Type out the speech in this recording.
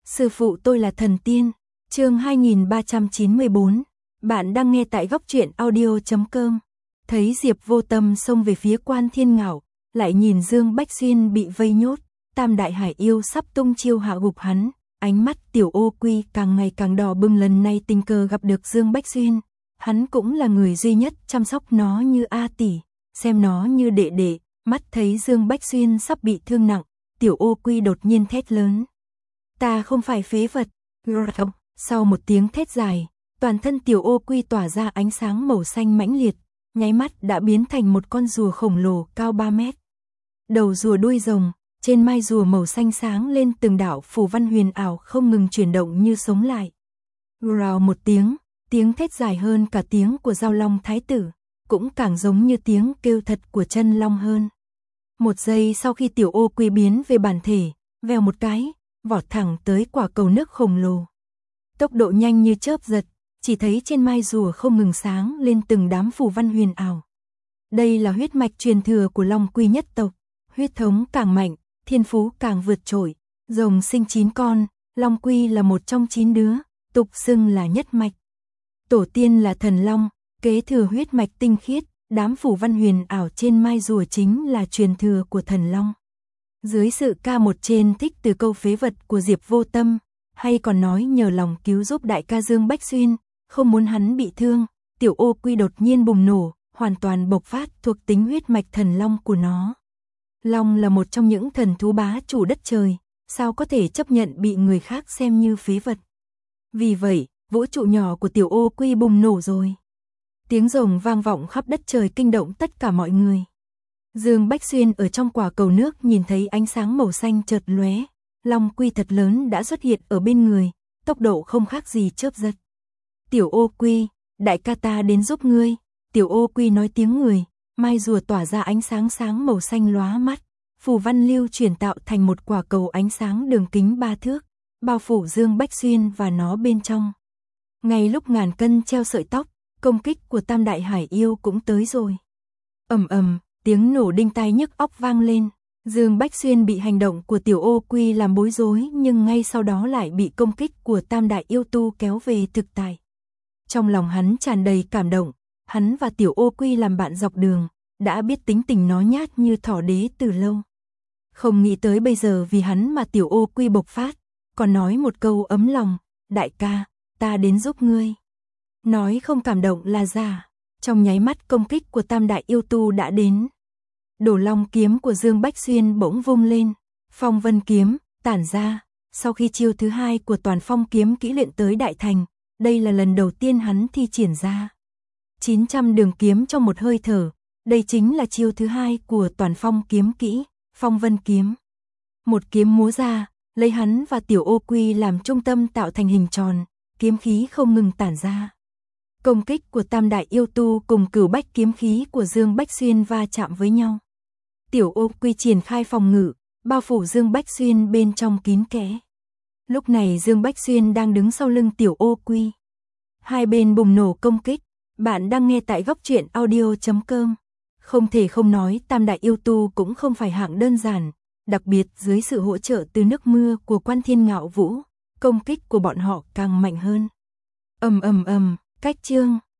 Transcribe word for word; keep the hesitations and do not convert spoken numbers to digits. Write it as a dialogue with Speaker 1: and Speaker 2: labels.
Speaker 1: Sư phụ tôi là thần tiên. Chương hai nghìn ba trăm chín mươi tư. Bạn đang nghe tại góc truyện audio chấm com. Thấy Diệp Vô Tâm xông về phía Quan Thiên Ngạo, lại nhìn Dương Bách Xuyên bị vây nhốt, Tam Đại Hải Yêu sắp tung chiêu hạ gục hắn, ánh mắt Tiểu Ô Quy càng ngày càng đỏ bừng. Lần này tình cờ gặp được Dương Bách Xuyên, hắn cũng là người duy nhất chăm sóc nó như a tỷ, xem nó như đệ đệ. Mắt thấy Dương Bách Xuyên sắp bị thương nặng, Tiểu Ô Quy đột nhiên thét lớn: "Ta không phải phế vật!" Sau một tiếng thét dài, toàn thân Tiểu Ô Quy tỏa ra ánh sáng màu xanh mãnh liệt, nháy mắt đã biến thành một con rùa khổng lồ cao ba mét. Đầu rùa đuôi rồng, trên mai rùa màu xanh sáng lên từng đạo phù văn huyền ảo không ngừng chuyển động như sống lại. Rào một tiếng, tiếng thét dài hơn cả tiếng của Giao Long Thái tử, cũng càng giống như tiếng kêu thật của chân long hơn. Một giây sau khi Tiểu Ô Quy biến về bản thể, vèo một cái, vọt thẳng tới quả cầu nước khổng lồ. Tốc độ nhanh như chớp giật, chỉ thấy trên mai rùa không ngừng sáng lên từng đám phù văn huyền ảo. Đây là huyết mạch truyền thừa của Long Quy nhất tộc, huyết thống càng mạnh, thiên phú càng vượt trội. Rồng sinh chín con, Long Quy là một trong chín đứa, tục xưng là nhất mạch. Tổ tiên là thần long, kế thừa huyết mạch tinh khiết, đám phù văn huyền ảo trên mai rùa chính là truyền thừa của thần long. Dưới sự ca một trên thích từ câu phế vật của Diệp Vô Tâm, hay còn nói nhờ lòng cứu giúp đại ca Dương Bách Xuyên, không muốn hắn bị thương, Tiểu Ô Quy đột nhiên bùng nổ, hoàn toàn bộc phát thuộc tính huyết mạch thần long của nó. Long là một trong những thần thú bá chủ đất trời, sao có thể chấp nhận bị người khác xem như phế vật. Vì vậy, vũ trụ nhỏ của Tiểu Ô Quy bùng nổ rồi. Tiếng rồng vang vọng khắp đất trời kinh động tất cả mọi người. Dương Bách Xuyên ở trong quả cầu nước nhìn thấy ánh sáng màu xanh chợt lóe, Long Quy thật lớn đã xuất hiện ở bên người, tốc độ không khác gì chớp giật. "Tiểu Ô Quy, đại ca ta đến giúp ngươi." Tiểu Ô Quy nói tiếng người, mai rùa tỏa ra ánh sáng sáng màu xanh lóa mắt, phù văn lưu chuyển tạo thành một quả cầu ánh sáng đường kính ba thước, bao phủ Dương Bách Xuyên và nó bên trong. Ngay lúc ngàn cân treo sợi tóc, công kích của Tam Đại Hải Yêu cũng tới rồi. Ầm ầm, tiếng nổ đinh tai nhức óc vang lên. Dương Bách Xuyên bị hành động của Tiểu Ô Quy làm bối rối, nhưng ngay sau đó lại bị công kích của Tam Đại Yêu Tu kéo về thực tại. Trong lòng hắn tràn đầy cảm động, hắn và Tiểu Ô Quy làm bạn dọc đường, đã biết tính tình nó nhát như thỏ đế từ lâu. Không nghĩ tới bây giờ vì hắn mà Tiểu Ô Quy bộc phát, còn nói một câu ấm lòng: "Đại ca, ta đến giúp ngươi." Nói không cảm động là giả, trong nháy mắt công kích của Tam Đại Yêu Tu đã đến. Đổ long kiếm của Dương Bách Xuyên bỗng vung lên, phong vân kiếm tản ra. Sau khi chiêu thứ hai của toàn phong kiếm kỹ luyện tới đại thành, đây là lần đầu tiên hắn thi triển ra chín trăm đường kiếm trong một hơi thở. Đây chính là chiêu thứ hai của toàn phong kiếm kỹ, phong vân kiếm. Một kiếm múa ra, lấy hắn và Tiểu Ô Quy làm trung tâm tạo thành hình tròn, kiếm khí không ngừng tản ra. Công kích của Tam Đại Yêu Tu cùng cửu bách kiếm khí của Dương Bách Xuyên va chạm với nhau. Tiểu Ô Quy triển khai phòng ngự, bao phủ Dương Bách Xuyên bên trong kín kẽ. Lúc này Dương Bách Xuyên đang đứng sau lưng Tiểu Ô Quy. Hai bên bùng nổ công kích. Bạn đang nghe tại góc truyện audio chấm com. Không thể không nói Tam Đại Yêu Tu cũng không phải hạng đơn giản, đặc biệt dưới sự hỗ trợ từ nước mưa của Quan Thiên Ngạo Vũ, công kích của bọn họ càng mạnh hơn. Ầm ầm ầm, cách chương.